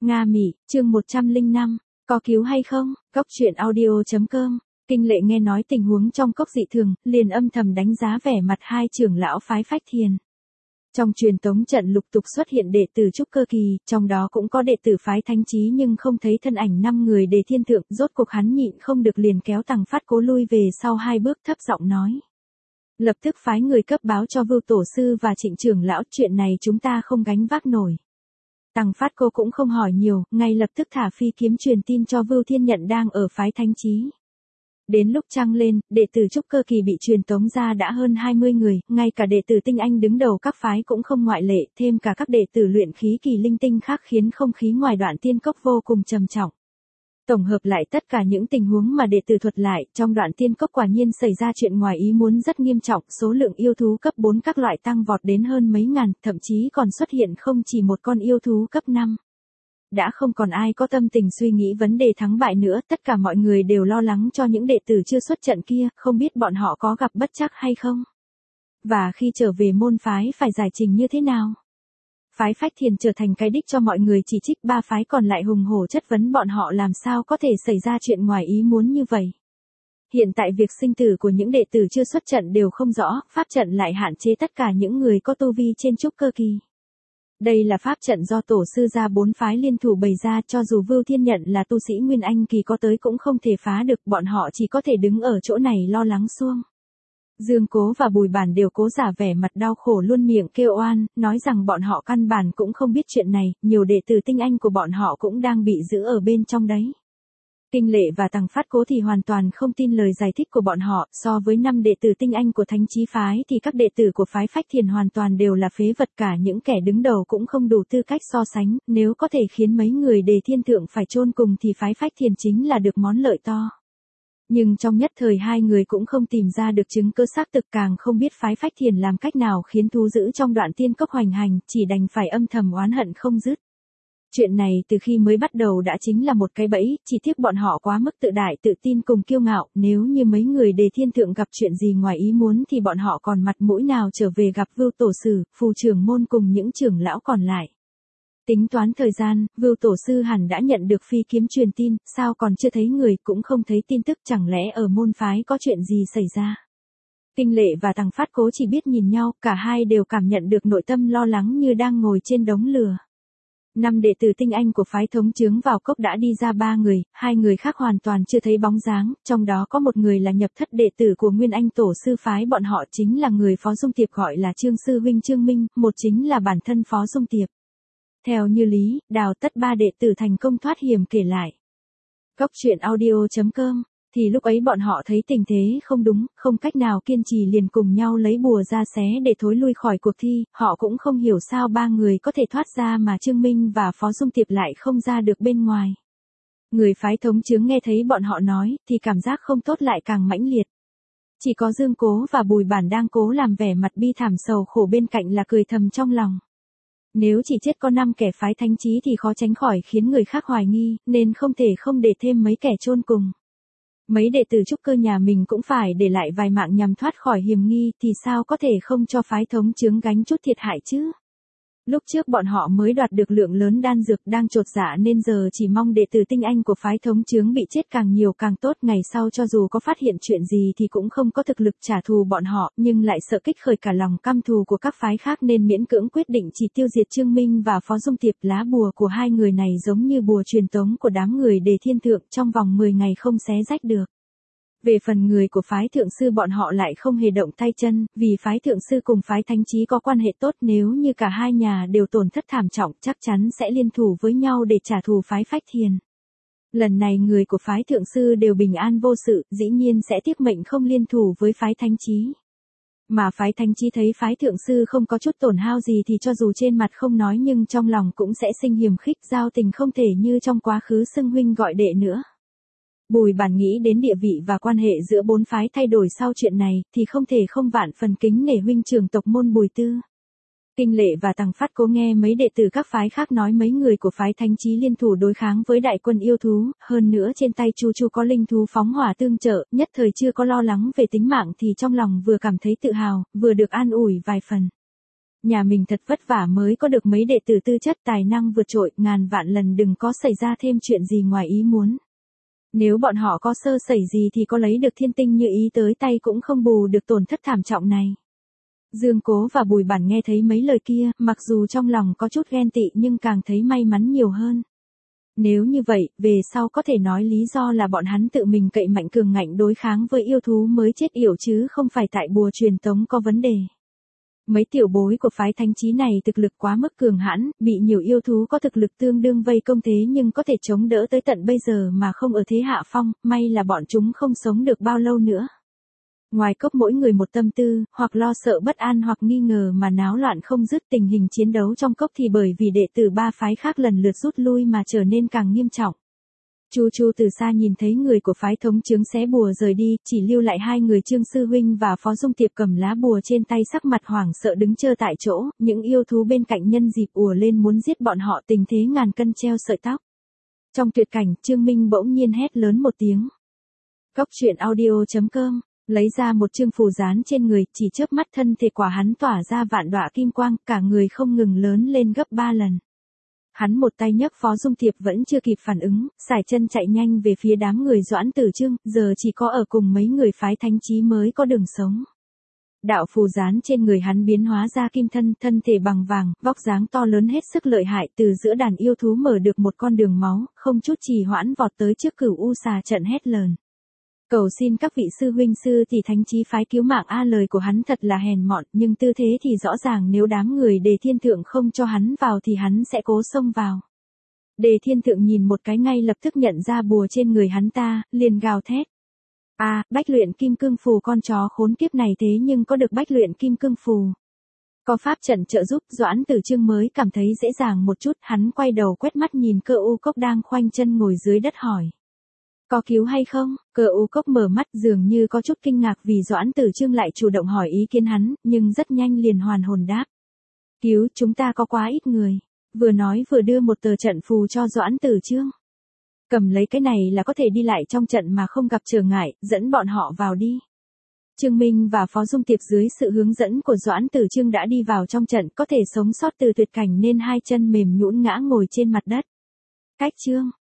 Nga Mỹ, chương 105, có cứu hay không? Góc truyện audio.com. Kinh Lệ nghe nói tình huống trong cốc dị thường, liền âm thầm đánh giá vẻ mặt hai trưởng lão phái Phách Thiền. Trong truyền tống trận lục tục xuất hiện đệ tử trúc cơ kỳ, trong đó cũng có đệ tử phái Thánh Chí nhưng không thấy thân ảnh 5 người Đề Thiên Thượng, rốt cuộc hắn nhịn không được liền kéo Tằng Phát Cố lui về sau 2 bước thấp giọng nói. Lập tức phái người cấp báo cho Vưu Tổ Sư và Trịnh trưởng lão, chuyện này chúng ta không gánh vác nổi. Tằng Phát Cố cũng không hỏi nhiều, ngay lập tức thả phi kiếm truyền tin cho Vưu Thiên Nhận đang ở phái Thánh Chí. Đến lúc trăng lên, đệ tử trúc cơ kỳ bị truyền tống ra đã hơn 20 người, ngay cả đệ tử tinh anh đứng đầu các phái cũng không ngoại lệ, thêm cả các đệ tử luyện khí kỳ linh tinh khác khiến không khí ngoài Đoạn Tiên Cốc vô cùng trầm trọng. Tổng hợp lại tất cả những tình huống mà đệ tử thuật lại, trong Đoạn Tiên Cốc quả nhiên xảy ra chuyện ngoài ý muốn rất nghiêm trọng, số lượng yêu thú cấp 4 các loại tăng vọt đến hơn mấy ngàn, thậm chí còn xuất hiện không chỉ một con yêu thú cấp 5. Đã không còn ai có tâm tình suy nghĩ vấn đề thắng bại nữa, tất cả mọi người đều lo lắng cho những đệ tử chưa xuất trận kia, không biết bọn họ có gặp bất trắc hay không. Và khi trở về môn phái phải giải trình như thế nào. Phái Phách Thiền trở thành cái đích cho mọi người chỉ trích, 3 phái còn lại hùng hổ chất vấn bọn họ làm sao có thể xảy ra chuyện ngoài ý muốn như vậy. Hiện tại việc sinh tử của những đệ tử chưa xuất trận đều không rõ, pháp trận lại hạn chế tất cả những người có tu vi trên trúc cơ kỳ. Đây là pháp trận do tổ sư gia 4 phái liên thủ bày ra, cho dù Vưu Thiên Nhận là tu sĩ Nguyên Anh kỳ có tới cũng không thể phá được, bọn họ chỉ có thể đứng ở chỗ này lo lắng xuông. Dương Cố và Bùi Bản đều cố giả vẻ mặt đau khổ luôn miệng kêu oan, nói rằng bọn họ căn bản cũng không biết chuyện này, nhiều đệ tử tinh anh của bọn họ cũng đang bị giữ ở bên trong đấy. Kinh Lệ và Tằng Phát Cố thì hoàn toàn không tin lời giải thích của bọn họ, so với 5 đệ tử tinh anh của Thánh Chí phái thì các đệ tử của phái Phách Thiền hoàn toàn đều là phế vật, cả những kẻ đứng đầu cũng không đủ tư cách so sánh, nếu có thể khiến mấy người Đề Thiên Thượng phải chôn cùng thì phái Phách Thiền chính là được món lợi to. Nhưng trong nhất thời hai người cũng không tìm ra được chứng cứ xác thực, càng không biết phái Phách Thiền làm cách nào khiến thú dữ trong Đoạn Tiên Cốc hoành hành, chỉ đành phải âm thầm oán hận không dứt. Chuyện này từ khi mới bắt đầu đã chính là một cái bẫy, chỉ tiếc bọn họ quá mức tự đại tự tin cùng kiêu ngạo, nếu như mấy người Đề Thiên Thượng gặp chuyện gì ngoài ý muốn thì bọn họ còn mặt mũi nào trở về gặp Vưu Tổ Sư, Phù trưởng môn cùng những trưởng lão còn lại. Tính toán thời gian, Vưu Tổ Sư hẳn đã nhận được phi kiếm truyền tin, sao còn chưa thấy người, cũng không thấy tin tức, chẳng lẽ ở môn phái có chuyện gì xảy ra. Kinh Lệ và Tằng Phát Cố chỉ biết nhìn nhau, cả hai đều cảm nhận được nội tâm lo lắng như đang ngồi trên đống lửa. 5 đệ tử tinh anh của phái Thống Chướng vào cốc đã đi ra 3 người, 2 người khác hoàn toàn chưa thấy bóng dáng, trong đó có một người là nhập thất đệ tử của Nguyên Anh Tổ Sư phái bọn họ, chính là người Phó Dung Tiệp gọi là Trương Sư Huynh Trương Minh, một chính là bản thân Phó Dung Tiệp. Theo như lý, Đào tất 3 đệ tử thành công thoát hiểm kể lại. Góc truyện audio.com. Thì lúc ấy bọn họ thấy tình thế không đúng, không cách nào kiên trì liền cùng nhau lấy bùa ra xé để thối lui khỏi cuộc thi, họ cũng không hiểu sao 3 người có thể thoát ra mà Trương Minh và Phó Dung Tiệp lại không ra được bên ngoài. Người phái Thống Chướng nghe thấy bọn họ nói, thì cảm giác không tốt lại càng mãnh liệt. Chỉ có Dương Cố và Bùi Bản đang cố làm vẻ mặt bi thảm sầu khổ, bên cạnh là cười thầm trong lòng. Nếu chỉ chết có 5 kẻ phái Thánh Chí thì khó tránh khỏi khiến người khác hoài nghi, nên không thể không để thêm mấy kẻ chôn cùng. Mấy đệ tử trúc cơ nhà mình cũng phải để lại vài mạng nhằm thoát khỏi hiểm nghi, thì sao có thể không cho phái Thống Chướng gánh chút thiệt hại chứ. Lúc trước bọn họ mới đoạt được lượng lớn đan dược, đang chột dạ nên giờ chỉ mong đệ tử tinh anh của phái Thống Chướng bị chết càng nhiều càng tốt, ngày sau cho dù có phát hiện chuyện gì thì cũng không có thực lực trả thù bọn họ, nhưng lại sợ kích khởi cả lòng căm thù của các phái khác nên miễn cưỡng quyết định chỉ tiêu diệt Trương Minh và Phó Dung Tiệp. Lá bùa của hai người này giống như bùa truyền tống của đám người Đề Thiên Thượng, trong vòng 10 ngày không xé rách được. Về phần người của phái Thượng Sư bọn họ lại không hề động tay chân, vì phái Thượng Sư cùng phái Thánh Chí có quan hệ tốt, nếu như cả hai nhà đều tổn thất thảm trọng chắc chắn sẽ liên thủ với nhau để trả thù phái Phách Thiền. Lần này người của phái Thượng Sư đều bình an vô sự, dĩ nhiên sẽ tiếc mệnh không liên thủ với phái Thánh Chí. Mà phái Thánh Chí thấy phái Thượng Sư không có chút tổn hao gì thì cho dù trên mặt không nói nhưng trong lòng cũng sẽ sinh hiềm khích, giao tình không thể như trong quá khứ xưng huynh gọi đệ nữa. Bùi Bản nghĩ đến địa vị và quan hệ giữa 4 phái thay đổi sau chuyện này, thì không thể không vạn phần kính nể huynh trưởng tộc môn Bùi Tư. Kinh Lệ và Tằng Phát Cố nghe mấy đệ tử các phái khác nói mấy người của phái Thánh Chí liên thủ đối kháng với đại quân yêu thú, hơn nữa trên tay Chu Chu có linh thú phóng hỏa tương trợ, nhất thời chưa có lo lắng về tính mạng thì trong lòng vừa cảm thấy tự hào, vừa được an ủi vài phần. Nhà mình thật vất vả mới có được mấy đệ tử tư chất tài năng vượt trội, ngàn vạn lần đừng có xảy ra thêm chuyện gì ngoài ý muốn. Nếu bọn họ có sơ sẩy gì thì có lấy được thiên tinh như ý tới tay cũng không bù được tổn thất thảm trọng này. Dương Cố và Bùi Bản nghe thấy mấy lời kia, mặc dù trong lòng có chút ghen tị nhưng càng thấy may mắn nhiều hơn. Nếu như vậy, về sau có thể nói lý do là bọn hắn tự mình cậy mạnh cường ngạnh đối kháng với yêu thú mới chết yểu chứ không phải tại bùa truyền tống có vấn đề. Mấy tiểu bối của phái thánh trí này thực lực quá mức cường hãn, bị nhiều yêu thú có thực lực tương đương vây công thế nhưng có thể chống đỡ tới tận bây giờ mà không ở thế hạ phong, may là bọn chúng không sống được bao lâu nữa. Ngoài cốc mỗi người một tâm tư, hoặc lo sợ bất an hoặc nghi ngờ mà náo loạn không dứt, tình hình chiến đấu trong cốc thì bởi vì đệ tử ba phái khác lần lượt rút lui mà trở nên càng nghiêm trọng. Chu Chu từ xa nhìn thấy người của phái thống chướng xé bùa rời đi, chỉ lưu lại hai người Trương Sư Huynh và Phó Dung Tiệp cầm lá bùa trên tay sắc mặt hoảng sợ đứng trơ tại chỗ, những yêu thú bên cạnh nhân dịp ùa lên muốn giết bọn họ, tình thế ngàn cân treo sợi tóc. Trong tuyệt cảnh, Trương Minh bỗng nhiên hét lớn một tiếng. Cốc truyện audio.com, lấy ra một chương phù dán trên người, chỉ chớp mắt thân thể quả hắn tỏa ra vạn đọa kim quang, cả người không ngừng lớn lên gấp 3 lần. Hắn một tay nhấc Phó Dung Tiệp vẫn chưa kịp phản ứng, sải chân chạy nhanh về phía đám người Doãn Tử Trương, giờ chỉ có ở cùng mấy người phái thánh trí mới có đường sống. Đạo phù dán trên người hắn biến hóa ra kim thân, thân thể bằng vàng, vóc dáng to lớn hết sức lợi hại, từ giữa đàn yêu thú mở được một con đường máu, không chút trì hoãn vọt tới trước Cửu U Xà trận hét lớn. Cầu xin các vị sư huynh sư thì thánh trí phái cứu mạng a, lời của hắn thật là hèn mọn, nhưng tư thế thì rõ ràng, nếu đám người Đề Thiên Thượng không cho hắn vào thì hắn sẽ cố xông vào. Đề Thiên Thượng nhìn một cái ngay lập tức nhận ra bùa trên người hắn ta, liền gào thét. Bách luyện kim cương phù, con chó khốn kiếp này thế nhưng có được bách luyện kim cương phù. Có pháp trận trợ giúp, Doãn Tử Trương mới cảm thấy dễ dàng một chút, hắn quay đầu quét mắt nhìn Cơ U Cốc đang khoanh chân ngồi dưới đất hỏi. Có cứu hay không? Cơ U Cốc mở mắt dường như có chút kinh ngạc vì Doãn Tử Trương lại chủ động hỏi ý kiến hắn, nhưng rất nhanh liền hoàn hồn đáp. Cứu, chúng ta có quá ít người. Vừa nói vừa đưa một tờ trận phù cho Doãn Tử Trương. Cầm lấy cái này là có thể đi lại trong trận mà không gặp trở ngại, dẫn bọn họ vào đi. Trương Minh và Phó Dung Tiệp dưới sự hướng dẫn của Doãn Tử Trương đã đi vào trong trận, có thể sống sót từ tuyệt cảnh nên hai chân mềm nhũn ngã ngồi trên mặt đất. Cách chương